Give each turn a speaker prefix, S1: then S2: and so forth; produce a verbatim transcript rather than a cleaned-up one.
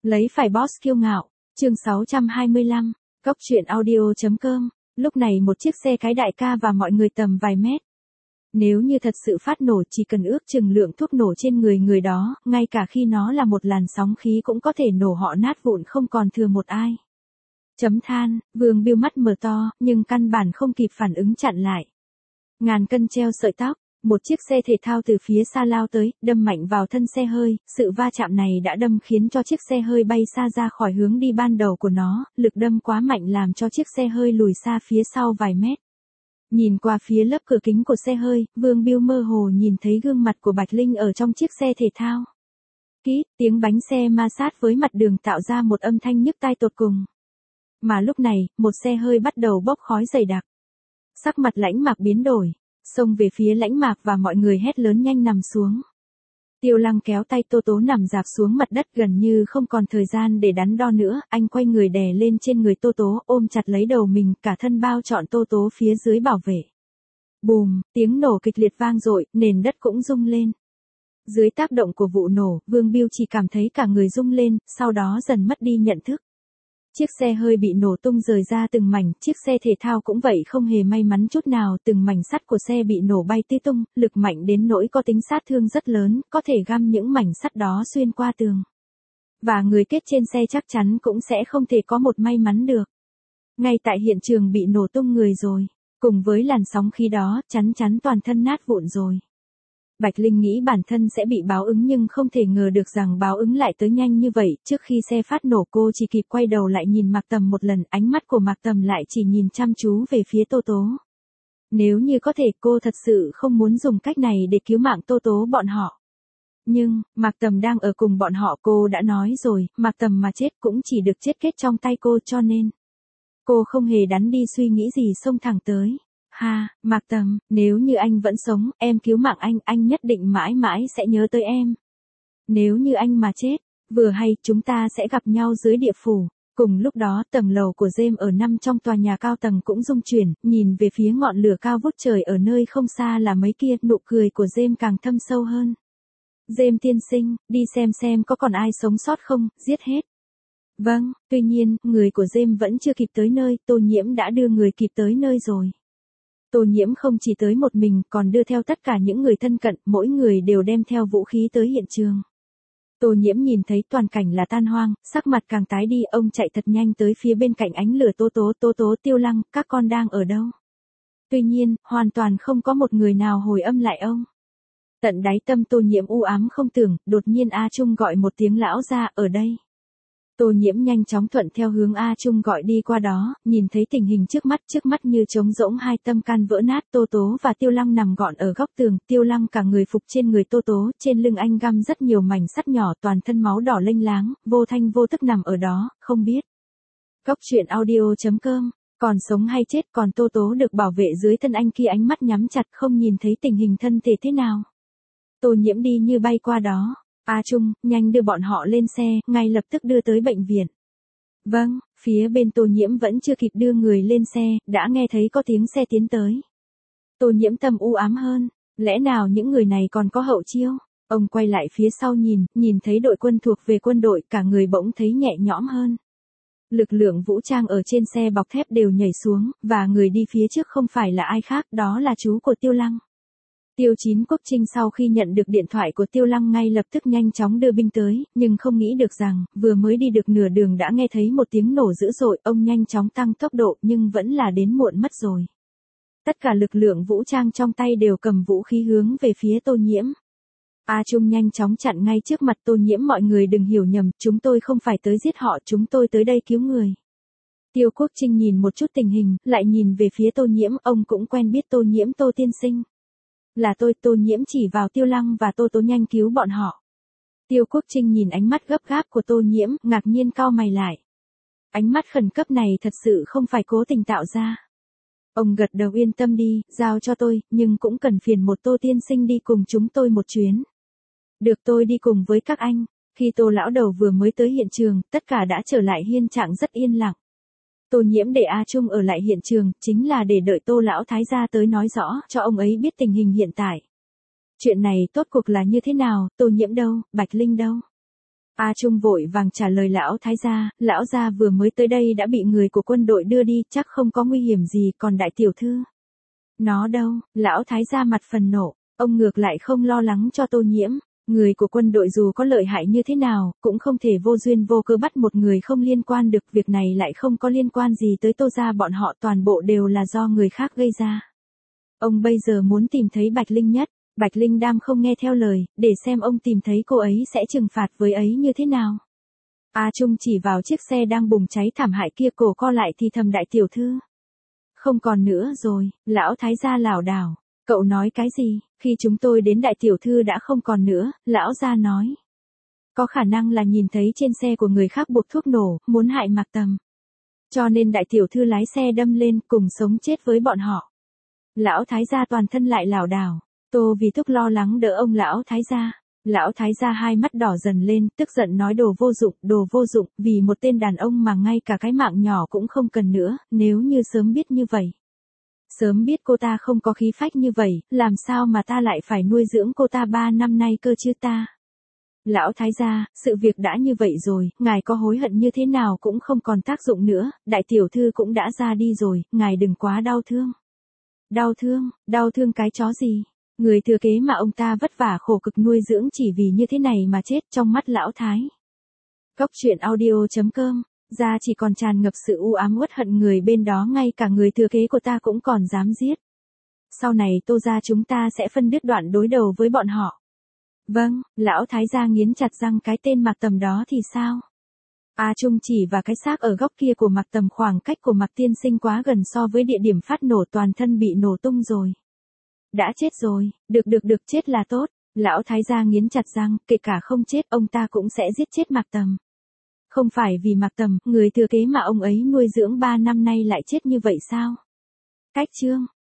S1: Lấy phải boss kiêu ngạo, chương sáu trăm hai mươi lăm, Cốc truyện audio.com, lúc này một chiếc xe cái đại ca và mọi người tầm vài mét. Nếu như thật sự phát nổ chỉ cần ước chừng lượng thuốc nổ trên người người đó, ngay cả khi nó là một làn sóng khí cũng có thể nổ họ nát vụn không còn thừa một ai. Chấm than, Vương Biêu mắt mở to, nhưng căn bản không kịp phản ứng chặn lại. Ngàn cân treo sợi tóc, một chiếc xe thể thao từ phía xa lao tới, đâm mạnh vào thân xe hơi, sự va chạm này đã đâm khiến cho chiếc xe hơi bay xa ra khỏi hướng đi ban đầu của nó, lực đâm quá mạnh làm cho chiếc xe hơi lùi xa phía sau vài mét. Nhìn qua phía lớp cửa kính của xe hơi, Vương Biêu mơ hồ nhìn thấy gương mặt của Bạch Linh ở trong chiếc xe thể thao. Kít, tiếng bánh xe ma sát với mặt đường tạo ra một âm thanh nhức tai tột cùng. Mà lúc này, một xe hơi bắt đầu bốc khói dày đặc. Sắc mặt Lãnh Mạc biến đổi, xông về phía Lãnh Mạc và mọi người hét lớn nhanh nằm xuống. Tiêu Lăng kéo tay Tô Tố nằm dạp xuống mặt đất gần như không còn thời gian để đắn đo nữa, anh quay người đè lên trên người Tô Tố, ôm chặt lấy đầu mình, cả thân bao trọn Tô Tố phía dưới bảo vệ. Bùm, tiếng nổ kịch liệt vang dội, nền đất cũng rung lên. Dưới tác động của vụ nổ, Vương Biêu chỉ cảm thấy cả người rung lên, sau đó dần mất đi nhận thức. Chiếc xe hơi bị nổ tung rời ra từng mảnh, chiếc xe thể thao cũng vậy không hề may mắn chút nào, từng mảnh sắt của xe bị nổ bay tứ tung, lực mạnh đến nỗi có tính sát thương rất lớn, có thể găm những mảnh sắt đó xuyên qua tường. Và người kết trên xe chắc chắn cũng sẽ không thể có một may mắn được. Ngay tại hiện trường bị nổ tung người rồi, cùng với làn sóng khí đó, chắn chắn toàn thân nát vụn rồi. Bạch Linh nghĩ bản thân sẽ bị báo ứng nhưng không thể ngờ được rằng báo ứng lại tới nhanh như vậy, trước khi xe phát nổ cô chỉ kịp quay đầu lại nhìn Mạc Tầm một lần, ánh mắt của Mạc Tầm lại chỉ nhìn chăm chú về phía Tô Tố. Nếu như có thể cô thật sự không muốn dùng cách này để cứu mạng Tô Tố bọn họ. Nhưng, Mạc Tầm đang ở cùng bọn họ, cô đã nói rồi, Mạc Tầm mà chết cũng chỉ được chết kết trong tay cô, cho nên cô không hề đắn đi suy nghĩ gì, xông thẳng tới. Ha, Mạc Tầm, nếu như anh vẫn sống, em cứu mạng anh, anh nhất định mãi mãi sẽ nhớ tới em. Nếu như anh mà chết, vừa hay chúng ta sẽ gặp nhau dưới địa phủ. Cùng lúc đó, tầng lầu của James ở năm trong tòa nhà cao tầng cũng rung chuyển, nhìn về phía ngọn lửa cao vút trời ở nơi không xa là mấy kia, nụ cười của James càng thâm sâu hơn. James tiên sinh, đi xem xem có còn ai sống sót không, giết hết. Vâng, tuy nhiên, người của James vẫn chưa kịp tới nơi, Tô Nhiễm đã đưa người kịp tới nơi rồi. Tô Nhiễm không chỉ tới một mình, còn đưa theo tất cả những người thân cận, mỗi người đều đem theo vũ khí tới hiện trường. Tô Nhiễm nhìn thấy toàn cảnh là tan hoang, sắc mặt càng tái đi, ông chạy thật nhanh tới phía bên cạnh ánh lửa. Tô Tố, Tô Tố, Tiêu Lăng, các con đang ở đâu? Tuy nhiên, hoàn toàn không có một người nào hồi âm lại ông. Tận đáy tâm Tô Nhiễm u ám không tưởng, đột nhiên A Trung gọi một tiếng, lão gia, ở đây. Tô Nhiễm nhanh chóng thuận theo hướng A Trung gọi đi qua đó, nhìn thấy tình hình trước mắt, trước mắt như trống rỗng, hai tâm can vỡ nát, Tô Tố và Tiêu Lăng nằm gọn ở góc tường, Tiêu Lăng cả người phục trên người Tô Tố, trên lưng anh găm rất nhiều mảnh sắt nhỏ, toàn thân máu đỏ lênh láng, vô thanh vô tức nằm ở đó, không biết. Cốc truyện audio.com, còn sống hay chết, còn Tô Tố được bảo vệ dưới thân anh kia, ánh mắt nhắm chặt không nhìn thấy tình hình thân thể thế nào. Tô Nhiễm đi như bay qua đó. A Trung, nhanh đưa bọn họ lên xe, ngay lập tức đưa tới bệnh viện. Vâng, phía bên Tô Nhiễm vẫn chưa kịp đưa người lên xe, đã nghe thấy có tiếng xe tiến tới. Tô Nhiễm tâm u ám hơn, lẽ nào những người này còn có hậu chiêu? Ông quay lại phía sau nhìn, nhìn thấy đội quân thuộc về quân đội, cả người bỗng thấy nhẹ nhõm hơn. Lực lượng vũ trang ở trên xe bọc thép đều nhảy xuống, và người đi phía trước không phải là ai khác, đó là chú của Tiêu Lăng. Tiêu Chín Quốc Trinh sau khi nhận được điện thoại của Tiêu Lăng ngay lập tức nhanh chóng đưa binh tới, nhưng không nghĩ được rằng, vừa mới đi được nửa đường đã nghe thấy một tiếng nổ dữ dội, ông nhanh chóng tăng tốc độ nhưng vẫn là đến muộn mất rồi. Tất cả lực lượng vũ trang trong tay đều cầm vũ khí hướng về phía Tô Nhiễm. A Trung nhanh chóng chặn ngay trước mặt Tô Nhiễm, mọi người đừng hiểu nhầm, chúng tôi không phải tới giết họ, chúng tôi tới đây cứu người. Tiêu Quốc Trinh nhìn một chút tình hình, lại nhìn về phía Tô Nhiễm, ông cũng quen biết Tô Nhiễm, Tô tiên sinh. Là tôi, Tô Nhiễm chỉ vào Tiêu Lăng và Tô Tố, nhanh cứu bọn họ. Tiêu Quốc Trinh nhìn ánh mắt gấp gáp của Tô Nhiễm, ngạc nhiên cau mày lại. Ánh mắt khẩn cấp này thật sự không phải cố tình tạo ra. Ông gật đầu, yên tâm đi, giao cho tôi, nhưng cũng cần phiền một Tô tiên sinh đi cùng chúng tôi một chuyến. Được, tôi đi cùng với các anh. Khi Tô lão đầu vừa mới tới hiện trường, tất cả đã trở lại hiên trạng rất yên lặng. Tô Nhiễm để A Trung ở lại hiện trường, chính là để đợi Tô lão thái gia tới nói rõ cho ông ấy biết tình hình hiện tại. Chuyện này tốt cuộc là như thế nào, Tô Nhiễm đâu, Bạch Linh đâu? A Trung vội vàng trả lời lão thái gia, lão gia vừa mới tới đây đã bị người của quân đội đưa đi, chắc không có nguy hiểm gì, còn đại tiểu thư. Nó đâu, lão thái gia mặt phần nộ, ông ngược lại không lo lắng cho Tô Nhiễm. Người của quân đội dù có lợi hại như thế nào, cũng không thể vô duyên vô cớ bắt một người không liên quan được, việc này lại không có liên quan gì tới Tô gia bọn họ, toàn bộ đều là do người khác gây ra. Ông bây giờ muốn tìm thấy Bạch Linh Nhất, Bạch Linh Đam không nghe theo lời, để xem ông tìm thấy cô ấy sẽ trừng phạt với ấy như thế nào. A Trung chỉ vào chiếc xe đang bùng cháy thảm hại kia, cổ co lại thì thầm, đại tiểu thư. Không còn nữa rồi, lão thái gia lảo đảo. Cậu nói cái gì? Khi chúng tôi đến đại tiểu thư đã không còn nữa, lão gia nói. Có khả năng là nhìn thấy trên xe của người khác buộc thuốc nổ, muốn hại Mạc Tầm. Cho nên đại tiểu thư lái xe đâm lên, cùng sống chết với bọn họ. Lão thái gia toàn thân lại lảo đảo. Tô Vì Thúc lo lắng đỡ ông lão thái gia. Lão thái gia hai mắt đỏ dần lên, tức giận nói, đồ vô dụng, đồ vô dụng, vì một tên đàn ông mà ngay cả cái mạng nhỏ cũng không cần nữa, nếu như sớm biết như vậy. Sớm biết cô ta không có khí phách như vậy, làm sao mà ta lại phải nuôi dưỡng cô ta ba năm nay cơ chứ ta. Lão thái gia, sự việc đã như vậy rồi, ngài có hối hận như thế nào cũng không còn tác dụng nữa, đại tiểu thư cũng đã ra đi rồi, ngài đừng quá đau thương. Đau thương, đau thương cái chó gì? Người thừa kế mà ông ta vất vả khổ cực nuôi dưỡng chỉ vì như thế này mà chết, trong mắt lão thái. Cốc truyện audio chấm com, ra chỉ còn tràn ngập sự u ám uất hận, người bên đó ngay cả người thừa kế của ta cũng còn dám giết. Sau này Tô gia chúng ta sẽ phân đứt đoạn đối đầu với bọn họ. Vâng, lão thái gia nghiến chặt răng, cái tên Mạc Tầm đó thì sao? A Trung chỉ và cái xác ở góc kia của Mạc Tầm, khoảng cách của Mạc tiên sinh quá gần so với địa điểm phát nổ, toàn thân bị nổ tung rồi. Đã chết rồi, được được được, chết là tốt. Lão thái gia nghiến chặt răng, kể cả không chết ông ta cũng sẽ giết chết Mạc Tầm. Không phải vì Mạc Tầm, người thừa kế mà ông ấy nuôi dưỡng ba năm nay lại chết như vậy sao? Cách chương